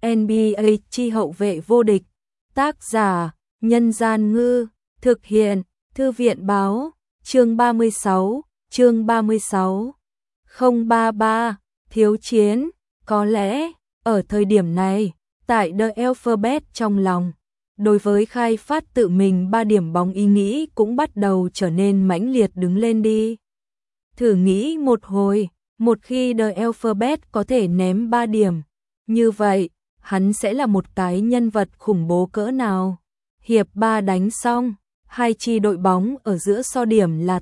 NBA chi hậu vệ vô địch. Tác giả: Nhân Gian Ngư. Thực hiện: Thư viện Báo. Chương 36. Chương 36. 033. Thiếu chiến. Có lẽ, ở thời điểm này, tại The Alphabet trong lòng, đối với khai phát tự mình 3 điểm bóng ý nghĩ cũng bắt đầu trở nên mãnh liệt đứng lên đi. Thử nghĩ một hồi, một khi The Alphabet có thể ném 3 điểm, như vậy, hắn sẽ là một cái nhân vật khủng bố cỡ nào. Hiệp 3 đánh xong, hai chi đội bóng ở giữa so điểm là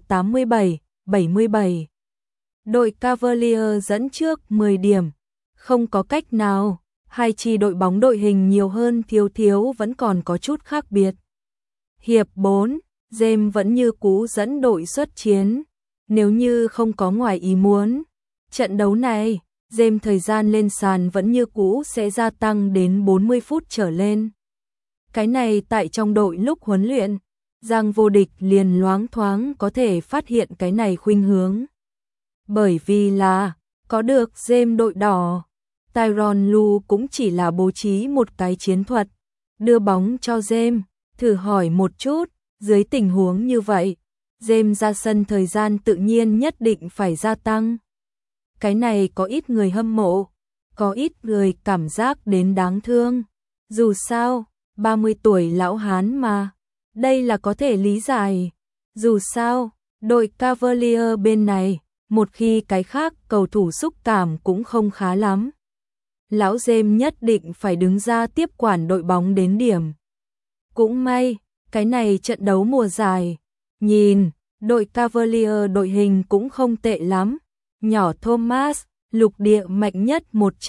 87-77. Đội Cavalier dẫn trước 10 điểm. Không có cách nào, hai chi đội bóng đội hình nhiều hơn thiếu vẫn còn có chút khác biệt. Hiệp 4, James vẫn như cũ dẫn đội xuất chiến. Nếu như không có ngoài ý muốn, trận đấu này, James thời gian lên sàn vẫn như cũ sẽ gia tăng đến 40 phút trở lên. Cái này tại trong đội lúc huấn luyện, Giang vô địch liền loáng thoáng có thể phát hiện cái này khuynh hướng. Bởi vì là, có được James đội đỏ, Tyronn Lue cũng chỉ là bố trí một cái chiến thuật, đưa bóng cho James, thử hỏi một chút, dưới tình huống như vậy, James ra sân thời gian tự nhiên nhất định phải gia tăng. Cái này có ít người hâm mộ, có ít người cảm giác đến đáng thương. Dù sao, 30 tuổi lão hán mà, đây là có thể lý giải. Dù sao, đội Cavalier bên này, một khi cái khác cầu thủ xúc cảm cũng không khá lắm. Lão James nhất định phải đứng ra tiếp quản đội bóng đến điểm. Cũng may, cái này trận đấu mùa giải. Nhìn, đội Cavalier đội hình cũng không tệ lắm. Nhỏ Thomas, lục địa mạnh nhất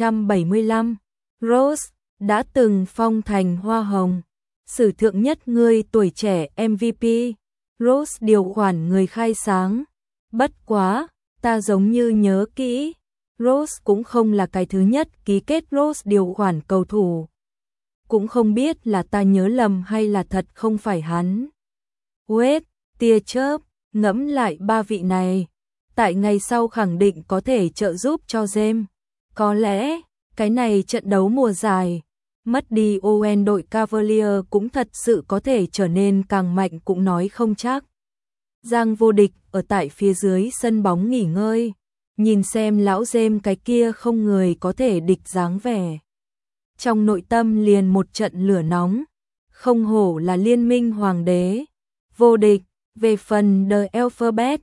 175. Rose, đã từng phong thành hoa hồng. Sử thượng nhất người tuổi trẻ MVP. Rose điều khoản người khai sáng. Bất quá, ta giống như nhớ kỹ. Rose cũng không là cái thứ nhất ký kết Rose điều khoản cầu thủ. Cũng không biết là ta nhớ lầm hay là thật không phải hắn. Wade, tia chớp, ngẫm lại 3 vị này. Tại ngày sau khẳng định có thể trợ giúp cho James. Có lẽ, cái này trận đấu mùa dài, mất đi Owen đội Cavalier cũng thật sự có thể trở nên càng mạnh cũng nói không chắc. Giang vô địch ở tại phía dưới sân bóng nghỉ ngơi, nhìn xem lão James cái kia không người có thể địch dáng vẻ. Trong nội tâm liền một trận lửa nóng, không hổ là liên minh hoàng đế, vô địch. Về phần The Alphabet,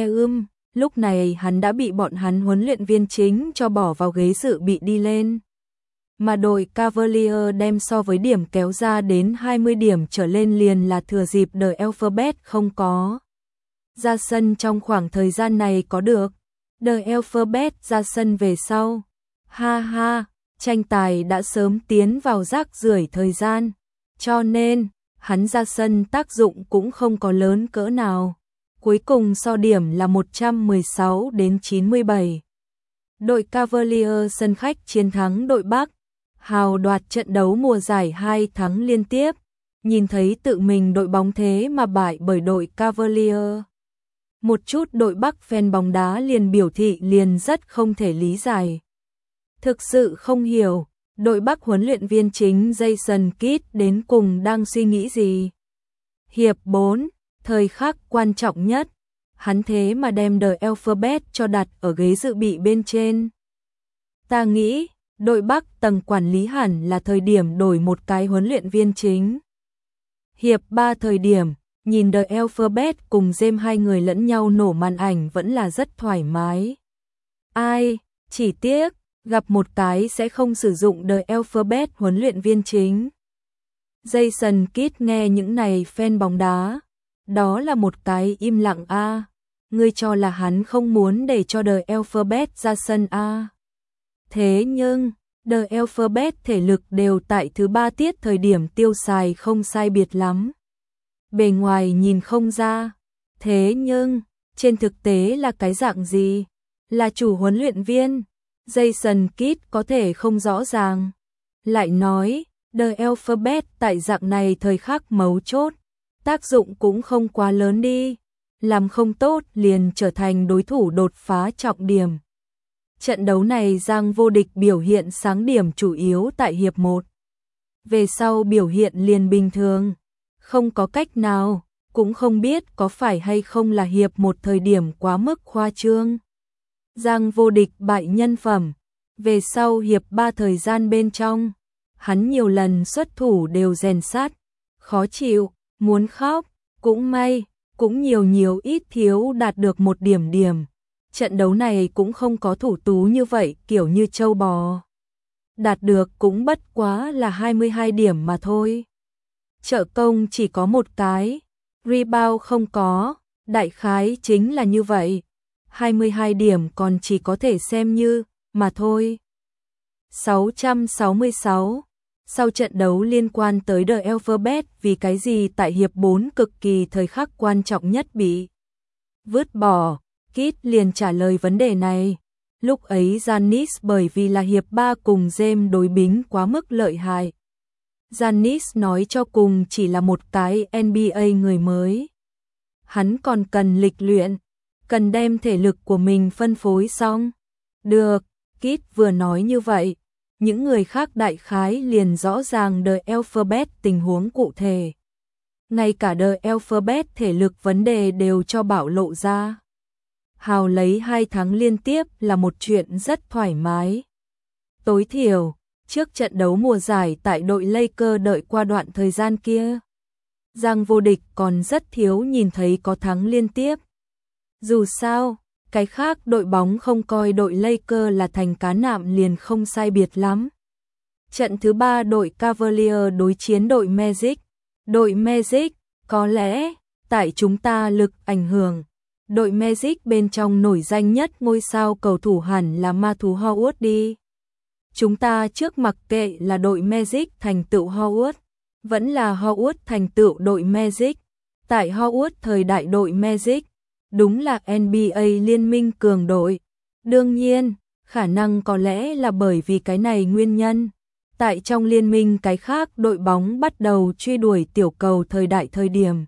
lúc này hắn đã bị bọn hắn huấn luyện viên chính cho bỏ vào ghế dự bị đi lên. Mà đội Cavalier đem so với điểm kéo ra đến 20 điểm trở lên liền là thừa dịp The Alphabet không có ra sân trong khoảng thời gian này có được. The Alphabet ra sân về sau. Ha ha, tranh tài đã sớm tiến vào rác rưởi thời gian, cho nên hắn ra sân tác dụng cũng không có lớn cỡ nào. Cuối cùng so điểm là 116-97. Đội Cavalier sân khách chiến thắng đội Bắc, hào đoạt trận đấu mùa giải 2 thắng liên tiếp. Nhìn thấy tự mình đội bóng thế mà bại bởi đội Cavalier. Một chút đội Bắc fan bóng đá liền biểu thị liền rất không thể lý giải. Thực sự không hiểu, đội Bắc huấn luyện viên chính Jason Kidd đến cùng đang suy nghĩ gì. Hiệp 4, thời khắc quan trọng nhất, hắn thế mà đem The Alphabet cho đặt ở ghế dự bị bên trên. Ta nghĩ, đội Bắc tầng quản lý hẳn là thời điểm đổi một cái huấn luyện viên chính. Hiệp 3 thời điểm, nhìn The Alphabet cùng James hai người lẫn nhau nổ màn ảnh vẫn là rất thoải mái. Ai, chỉ tiếc, gặp một cái sẽ không sử dụng The Alphabet huấn luyện viên chính. Jason Kidd nghe những này fan bóng đá, đó là một cái im lặng a. Ngươi cho là hắn không muốn để cho The Alphabet ra sân a. Thế nhưng, The Alphabet thể lực đều tại thứ 3 tiết thời điểm tiêu xài không sai biệt lắm. Bề ngoài nhìn không ra, thế nhưng, trên thực tế là cái dạng gì? Là chủ huấn luyện viên, Jason Kidd có thể không rõ ràng. Lại nói, The Alphabet tại dạng này thời khắc mấu chốt, tác dụng cũng không quá lớn đi. Làm không tốt liền trở thành đối thủ đột phá trọng điểm. Trận đấu này Giang Vô Địch biểu hiện sáng điểm chủ yếu tại hiệp 1. Về sau biểu hiện liền bình thường, không có cách nào, cũng không biết có phải hay không là hiệp 1 thời điểm quá mức khoa trương. Giang Vô Địch bại nhân phẩm, về sau hiệp 3 thời gian bên trong, hắn nhiều lần xuất thủ đều rèn sát, khó chịu, muốn khóc, cũng may, cũng nhiều ít thiếu đạt được một điểm. Trận đấu này cũng không có thủ tú như vậy, kiểu như châu bò. Đạt được cũng bất quá là 22 điểm mà thôi. Trợ công chỉ có một cái, rebound không có, đại khái chính là như vậy. 22 điểm còn chỉ có thể xem như, mà thôi. 666. Sau trận đấu liên quan tới The Alphabet, vì cái gì tại hiệp 4 cực kỳ thời khắc quan trọng nhất bị vứt bỏ, Kit liền trả lời vấn đề này. Lúc ấy Giannis bởi vì là hiệp 3 cùng James đối bính quá mức lợi hại. Giannis nói cho cùng chỉ là một cái NBA người mới. Hắn còn cần lịch luyện, cần đem thể lực của mình phân phối xong. Được, Kit vừa nói như vậy, những người khác đại khái liền rõ ràng The Alphabet tình huống cụ thể. Ngay cả The Alphabet thể lực vấn đề đều cho bảo lộ ra. Hào lấy 2 tháng liên tiếp là một chuyện rất thoải mái. Tối thiểu, trước trận đấu mùa giải tại đội Lakers đợi qua đoạn thời gian kia, Giang Vô Địch còn rất thiếu nhìn thấy có thắng liên tiếp. Dù sao, cái khác đội bóng không coi đội Lakers là thành cá nạm liền không sai biệt lắm. Trận thứ 3 đội Cavaliers đối chiến đội Magic. Đội Magic, có lẽ, tại chúng ta lực ảnh hưởng. Đội Magic bên trong nổi danh nhất ngôi sao cầu thủ hẳn là ma thú Howard đi. Chúng ta trước mặc kệ là đội Magic thành tựu Howard, vẫn là Howard thành tựu đội Magic. Tại Howard thời đại đội Magic, đúng là NBA liên minh cường đội. Đương nhiên, khả năng có lẽ là bởi vì cái này nguyên nhân. Tại trong liên minh cái khác đội bóng bắt đầu truy đuổi tiểu cầu thời điểm.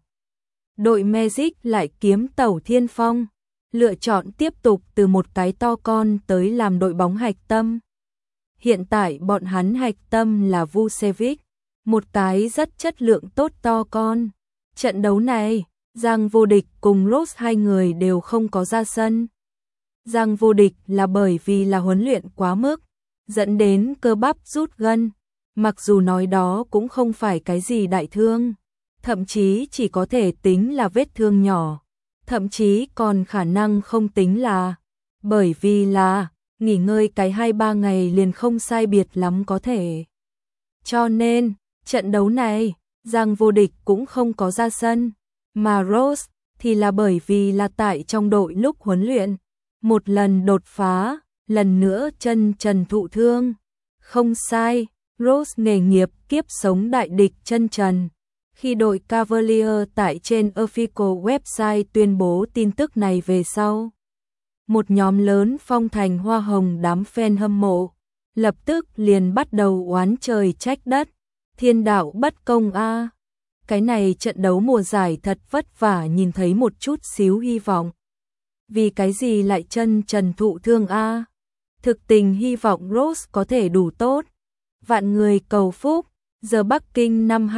Đội Magic lại kiếm tàu thiên phong, lựa chọn tiếp tục từ một cái to con tới làm đội bóng hạch tâm. Hiện tại bọn hắn hạch tâm là Vucevic, một cái rất chất lượng tốt to con. Trận đấu này, Giang Vô Địch cùng Rose hai người đều không có ra sân. Giang Vô Địch là bởi vì là huấn luyện quá mức, dẫn đến cơ bắp rút gân, mặc dù nói đó cũng không phải cái gì đại thương, thậm chí chỉ có thể tính là vết thương nhỏ, thậm chí còn khả năng không tính là, bởi vì là nghỉ ngơi cái 2-3 ngày liền không sai biệt lắm có thể. Cho nên, trận đấu này, Giang Vô Địch cũng không có ra sân, mà Rose thì là bởi vì là tại trong đội lúc huấn luyện, một lần đột phá, lần nữa chân trần thụ thương. Không sai, Rose nghề nghiệp kiếp sống đại địch chân trần. Khi đội Cavaliers tại trên official website tuyên bố tin tức này về sau, một nhóm lớn phong thành hoa hồng đám fan hâm mộ, lập tức liền bắt đầu oán trời trách đất, thiên đạo bất công a. Cái này trận đấu mùa giải thật vất vả nhìn thấy một chút xíu hy vọng. Vì cái gì lại chân trần thụ thương a? Thực tình hy vọng Rose có thể đủ tốt. Vạn người cầu phúc, giờ Bắc Kinh năm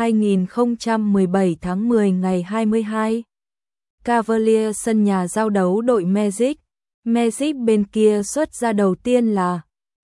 2017 tháng 10 ngày 22. Cavaliers sân nhà giao đấu đội Magic. Magic bên kia xuất ra đầu tiên là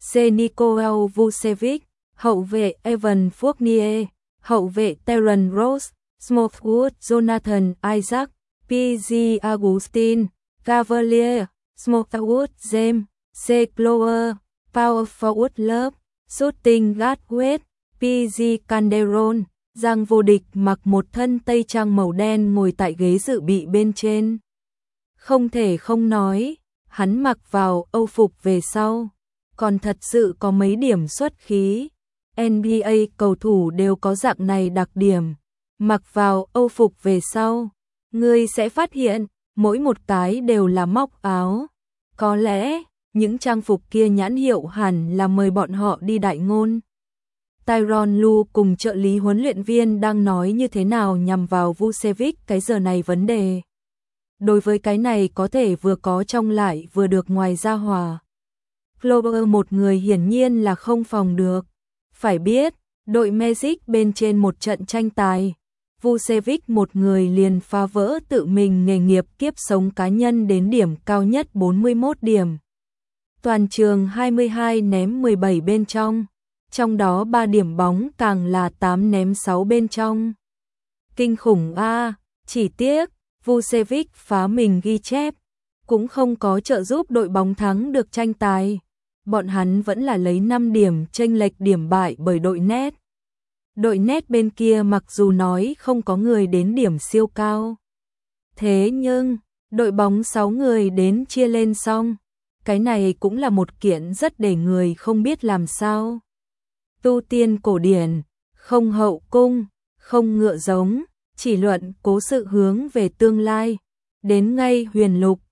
Nikola Vucevic, hậu vệ Evan Fournier, hậu vệ Terrence Ross, Smallwood Jonathan Isaac, PG Augustine, Cavalier, Smallwood James, C. Clower, Power Forward Love, Shooting Guard Wade, PG Calderon. Giang Vô Địch mặc một thân tây trang màu đen ngồi tại ghế dự bị bên trên. Không thể không nói, hắn mặc vào âu phục về sau, còn thật sự có mấy điểm xuất khí. NBA cầu thủ đều có dạng này đặc điểm, mặc vào âu phục về sau, ngươi sẽ phát hiện, mỗi một cái đều là móc áo. Có lẽ, những trang phục kia nhãn hiệu hẳn là mời bọn họ đi đại ngôn. Tyronn Lue cùng trợ lý huấn luyện viên đang nói như thế nào nhằm vào Vucevic cái giờ này vấn đề. Đối với cái này có thể vừa có trong lại vừa được ngoài ra hòa. Clover một người hiển nhiên là không phòng được. Phải biết, đội Magic bên trên một trận tranh tài, Vucevic một người liền phá vỡ tự mình nghề nghiệp kiếp sống cá nhân đến điểm cao nhất 41 điểm. Toàn trường 22 ném 17 bên trong đó 3 điểm bóng càng là 8 ném 6 bên trong. Kinh khủng a, chỉ tiếc, Vucevic phá mình ghi chép, cũng không có trợ giúp đội bóng thắng được tranh tài. Bọn hắn vẫn là lấy 5 điểm chênh lệch điểm bại bởi đội Nets. Đội Nets bên kia mặc dù nói không có người đến điểm siêu cao. Thế nhưng, đội bóng 6 người đến chia lên xong. Cái này cũng là một kiện rất để người không biết làm sao. Tu tiên cổ điển, không hậu cung, không ngựa giống, chỉ luận cố sự hướng về tương lai. Đến ngay huyền lục,